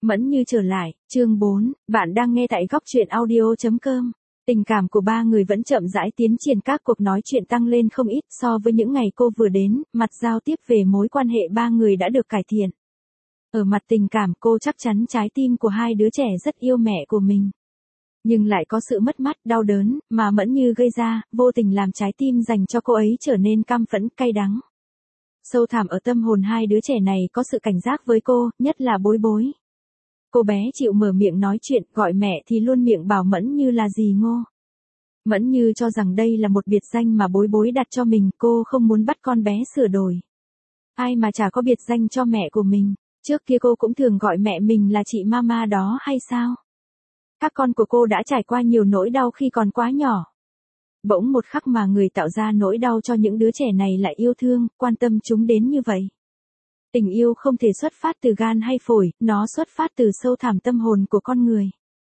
Mẫn Như trở lại, chương 4, bạn đang nghe tại góc truyện audio.com. Tình cảm của ba người vẫn chậm rãi tiến triển, các cuộc nói chuyện tăng lên không ít so với những ngày cô vừa đến, mặt giao tiếp về mối quan hệ ba người đã được cải thiện. Ở mặt tình cảm, cô chắc chắn trái tim của hai đứa trẻ rất yêu mẹ của mình. Nhưng lại có sự mất mát, đau đớn, mà Mẫn Như gây ra, vô tình làm trái tim dành cho cô ấy trở nên căm phẫn, cay đắng. Sâu thẳm ở tâm hồn hai đứa trẻ này có sự cảnh giác với cô, nhất là Bối Bối. Cô bé chịu mở miệng nói chuyện, gọi mẹ thì luôn miệng bảo Mẫn Như là gì ngô. Mẫn Như cho rằng đây là một biệt danh mà Bối Bối đặt cho mình, cô không muốn bắt con bé sửa đổi. Ai mà chả có biệt danh cho mẹ của mình, trước kia cô cũng thường gọi mẹ mình là chị mama đó hay sao? Các con của cô đã trải qua nhiều nỗi đau khi còn quá nhỏ. Bỗng một khắc mà người tạo ra nỗi đau cho những đứa trẻ này lại yêu thương, quan tâm chúng đến như vậy. Tình yêu không thể xuất phát từ gan hay phổi, nó xuất phát từ sâu thẳm tâm hồn của con người.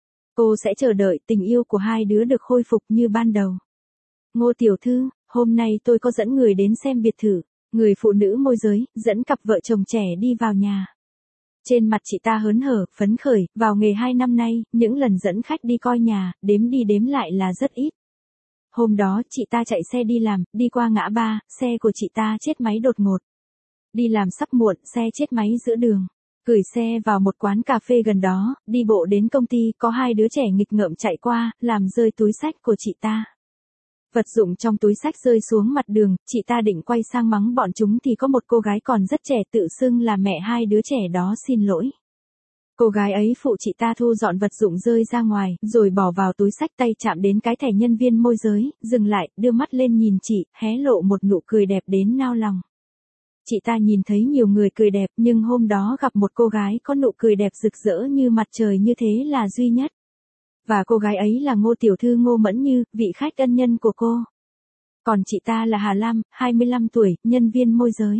Cô sẽ chờ đợi tình yêu của hai đứa được khôi phục như ban đầu. Ngô tiểu thư, hôm nay tôi có dẫn người đến xem biệt thự. Người phụ nữ môi giới, dẫn cặp vợ chồng trẻ đi vào nhà. Trên mặt chị ta hớn hở, phấn khởi, vào nghề 2 năm nay, những lần dẫn khách đi coi nhà, đếm đi đếm lại là rất ít. Hôm đó chị ta chạy xe đi làm, đi qua ngã ba, xe của chị ta chết máy đột ngột. Đi làm sắp muộn, xe chết máy giữa đường. Gửi xe vào một quán cà phê gần đó, đi bộ đến công ty, có 2 đứa trẻ nghịch ngợm chạy qua, làm rơi túi xách của chị ta. Vật dụng trong túi xách rơi xuống mặt đường, chị ta định quay sang mắng bọn chúng thì có một cô gái còn rất trẻ tự xưng là mẹ 2 đứa trẻ đó xin lỗi. Cô gái ấy phụ chị ta thu dọn vật dụng rơi ra ngoài, rồi bỏ vào túi xách, tay chạm đến cái thẻ nhân viên môi giới, dừng lại, đưa mắt lên nhìn chị, hé lộ một nụ cười đẹp đến nao lòng. Chị ta nhìn thấy nhiều người cười đẹp, nhưng hôm đó gặp một cô gái có nụ cười đẹp rực rỡ như mặt trời như thế là duy nhất. Và cô gái ấy là Ngô tiểu thư Ngô Mẫn Như, vị khách ân nhân của cô. Còn chị ta là Hà Lam, 25 tuổi, nhân viên môi giới.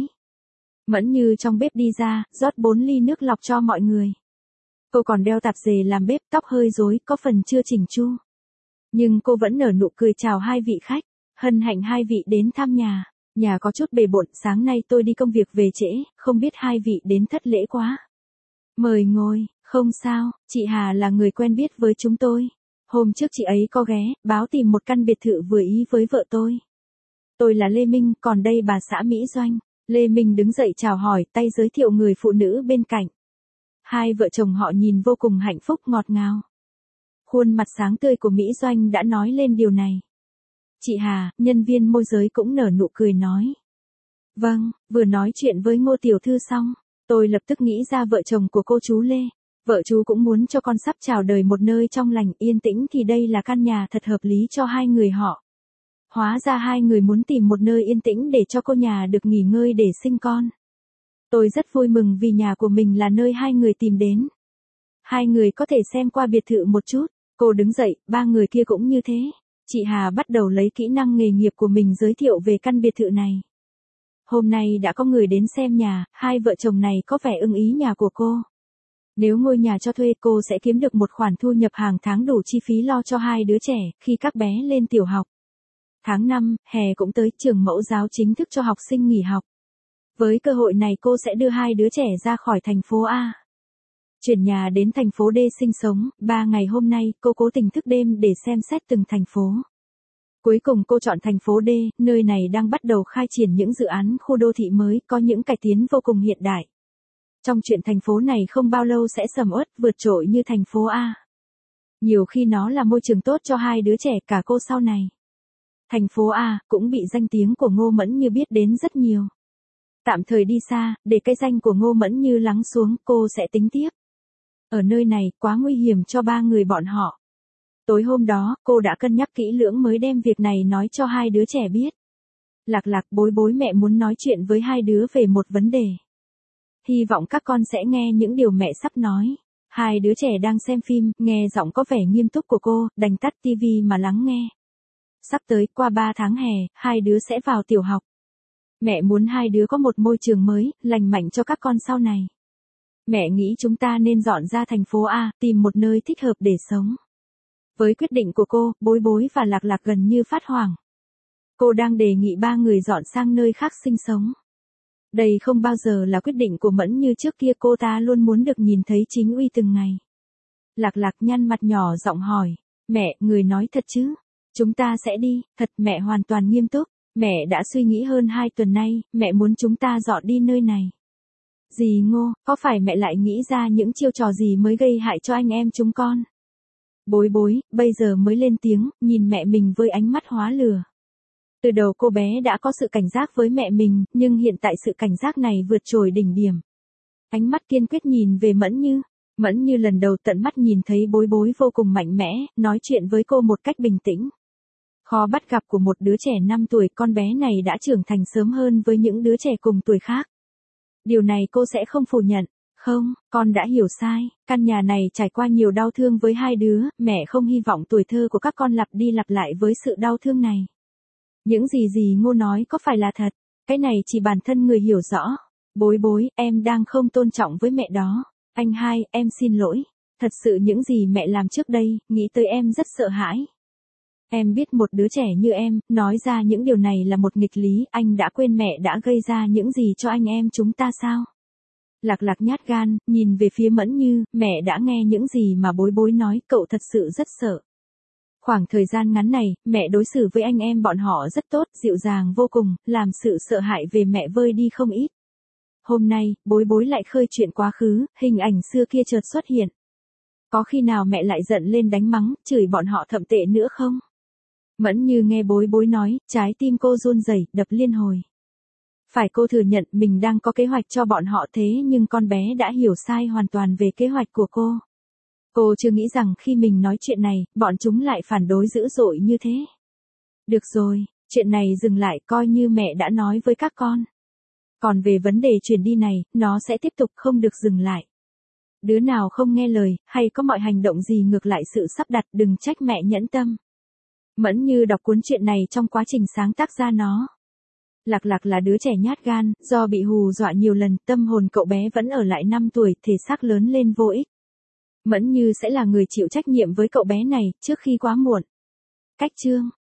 Mẫn Như trong bếp đi ra, rót 4 ly nước lọc cho mọi người. Cô còn đeo tạp dề làm bếp, tóc hơi rối, có phần chưa chỉnh chu. Nhưng cô vẫn nở nụ cười chào hai vị khách, hân hạnh hai vị đến thăm nhà. Nhà có chút bề bộn, sáng nay tôi đi công việc về trễ, không biết hai vị đến thất lễ quá. Mời ngồi, không sao, chị Hà là người quen biết với chúng tôi. Hôm trước chị ấy có ghé, báo tìm một căn biệt thự vừa ý với vợ tôi. Tôi là Lê Minh, còn đây bà xã Mỹ Doanh. Lê Minh đứng dậy chào hỏi, tay giới thiệu người phụ nữ bên cạnh. Hai vợ chồng họ nhìn vô cùng hạnh phúc ngọt ngào. Khuôn mặt sáng tươi của Mỹ Doanh đã nói lên điều này. Chị Hà, nhân viên môi giới cũng nở nụ cười nói. Vâng, vừa nói chuyện với Ngô tiểu thư xong, tôi lập tức nghĩ ra vợ chồng của cô chú Lê. Vợ chú cũng muốn cho con sắp chào đời một nơi trong lành yên tĩnh thì đây là căn nhà thật hợp lý cho hai người họ. Hóa ra hai người muốn tìm một nơi yên tĩnh để cho cô nhà được nghỉ ngơi để sinh con. Tôi rất vui mừng vì nhà của mình là nơi hai người tìm đến. Hai người có thể xem qua biệt thự một chút. Cô đứng dậy, ba người kia cũng như thế. Chị Hà bắt đầu lấy kỹ năng nghề nghiệp của mình giới thiệu về căn biệt thự này. Hôm nay đã có người đến xem nhà, hai vợ chồng này có vẻ ưng ý nhà của cô. Nếu ngôi nhà cho thuê cô sẽ kiếm được một khoản thu nhập hàng tháng đủ chi phí lo cho hai đứa trẻ khi các bé lên tiểu học. Tháng 5, hè cũng tới, trường mẫu giáo chính thức cho học sinh nghỉ học. Với cơ hội này cô sẽ đưa hai đứa trẻ ra khỏi thành phố A. Chuyển nhà đến thành phố D sinh sống, 3 ngày hôm nay cô cố tình thức đêm để xem xét từng thành phố. Cuối cùng cô chọn thành phố D, nơi này đang bắt đầu khai triển những dự án khu đô thị mới có những cải tiến vô cùng hiện đại. Trong chuyện thành phố này không bao lâu sẽ sầm uất vượt trội như thành phố A. Nhiều khi nó là môi trường tốt cho hai đứa trẻ cả cô sau này. Thành phố A cũng bị danh tiếng của Ngô Mẫn Như biết đến rất nhiều. Tạm thời đi xa, để cái danh của Ngô Mẫn Như lắng xuống, cô sẽ tính tiếp. Ở nơi này, quá nguy hiểm cho ba người bọn họ. Tối hôm đó, cô đã cân nhắc kỹ lưỡng mới đem việc này nói cho hai đứa trẻ biết. Lạc Lạc, Bối Bối mẹ muốn nói chuyện với hai đứa về một vấn đề. Hy vọng các con sẽ nghe những điều mẹ sắp nói. Hai đứa trẻ đang xem phim, nghe giọng có vẻ nghiêm túc của cô, đành tắt tivi mà lắng nghe. Sắp tới, qua 3 tháng hè, hai đứa sẽ vào tiểu học. Mẹ muốn hai đứa có một môi trường mới, lành mạnh cho các con sau này. Mẹ nghĩ chúng ta nên dọn ra thành phố A, tìm một nơi thích hợp để sống. Với quyết định của cô, Bối Bối và Lạc Lạc gần như phát hoảng. Cô đang đề nghị ba người dọn sang nơi khác sinh sống. Đây không bao giờ là quyết định của Mẫn như trước kia, cô ta luôn muốn được nhìn thấy chính uy từng ngày. Lạc Lạc nhăn mặt nhỏ giọng hỏi, mẹ, người nói thật chứ? Chúng ta sẽ đi, thật, mẹ hoàn toàn nghiêm túc. Mẹ đã suy nghĩ hơn 2 tuần nay, mẹ muốn chúng ta dọn đi nơi này. Dì Ngô, có phải mẹ lại nghĩ ra những chiêu trò gì mới gây hại cho anh em chúng con? Bối bối, bây giờ mới lên tiếng, nhìn mẹ mình với ánh mắt hóa lừa. Từ đầu cô bé đã có sự cảnh giác với mẹ mình, nhưng hiện tại sự cảnh giác này vượt trội đỉnh điểm. Ánh mắt kiên quyết nhìn về Mẫn Như. Mẫn Như lần đầu tận mắt nhìn thấy bối bối vô cùng mạnh mẽ, nói chuyện với cô một cách bình tĩnh. Khó bắt gặp của một đứa trẻ 5 tuổi, con bé này đã trưởng thành sớm hơn với những đứa trẻ cùng tuổi khác. Điều này cô sẽ không phủ nhận. Không, con đã hiểu sai, căn nhà này trải qua nhiều đau thương với 2 đứa, mẹ không hy vọng tuổi thơ của các con lặp đi lặp lại với sự đau thương này. Những gì dì Ngô nói có phải là thật? Cái này chỉ bản thân người hiểu rõ. Bối bối, em đang không tôn trọng với mẹ đó. Anh hai, em xin lỗi. Thật sự những gì mẹ làm trước đây, nghĩ tới em rất sợ hãi. Em biết một đứa trẻ như em, nói ra những điều này là một nghịch lý, anh đã quên mẹ đã gây ra những gì cho anh em chúng ta sao? Lạc Lạc nhát gan, nhìn về phía Mẫn Như, mẹ đã nghe những gì mà bối bối nói, cậu thật sự rất sợ. Khoảng thời gian ngắn này, mẹ đối xử với anh em bọn họ rất tốt, dịu dàng vô cùng, làm sự sợ hãi về mẹ vơi đi không ít. Hôm nay, bối bối lại khơi chuyện quá khứ, hình ảnh xưa kia chợt xuất hiện. Có khi nào mẹ lại giận lên đánh mắng, chửi bọn họ thậm tệ nữa không? Mẫn Như nghe bối bối nói, trái tim cô run rẩy, đập liên hồi. Phải, cô thừa nhận mình đang có kế hoạch cho bọn họ, thế nhưng con bé đã hiểu sai hoàn toàn về kế hoạch của cô. Cô chưa nghĩ rằng khi mình nói chuyện này, bọn chúng lại phản đối dữ dội như thế. Được rồi, chuyện này dừng lại, coi như mẹ đã nói với các con. Còn về vấn đề chuyển đi này, nó sẽ tiếp tục, không được dừng lại. Đứa nào không nghe lời, hay có mọi hành động gì ngược lại sự sắp đặt, đừng trách mẹ nhẫn tâm. Mẫn Như đọc cuốn truyện này trong quá trình sáng tác ra nó. Lạc Lạc là đứa trẻ nhát gan, do bị hù dọa nhiều lần, tâm hồn cậu bé vẫn ở lại 5 tuổi, thể xác lớn lên vô ích. Mẫn Như sẽ là người chịu trách nhiệm với cậu bé này, trước khi quá muộn. Cách chương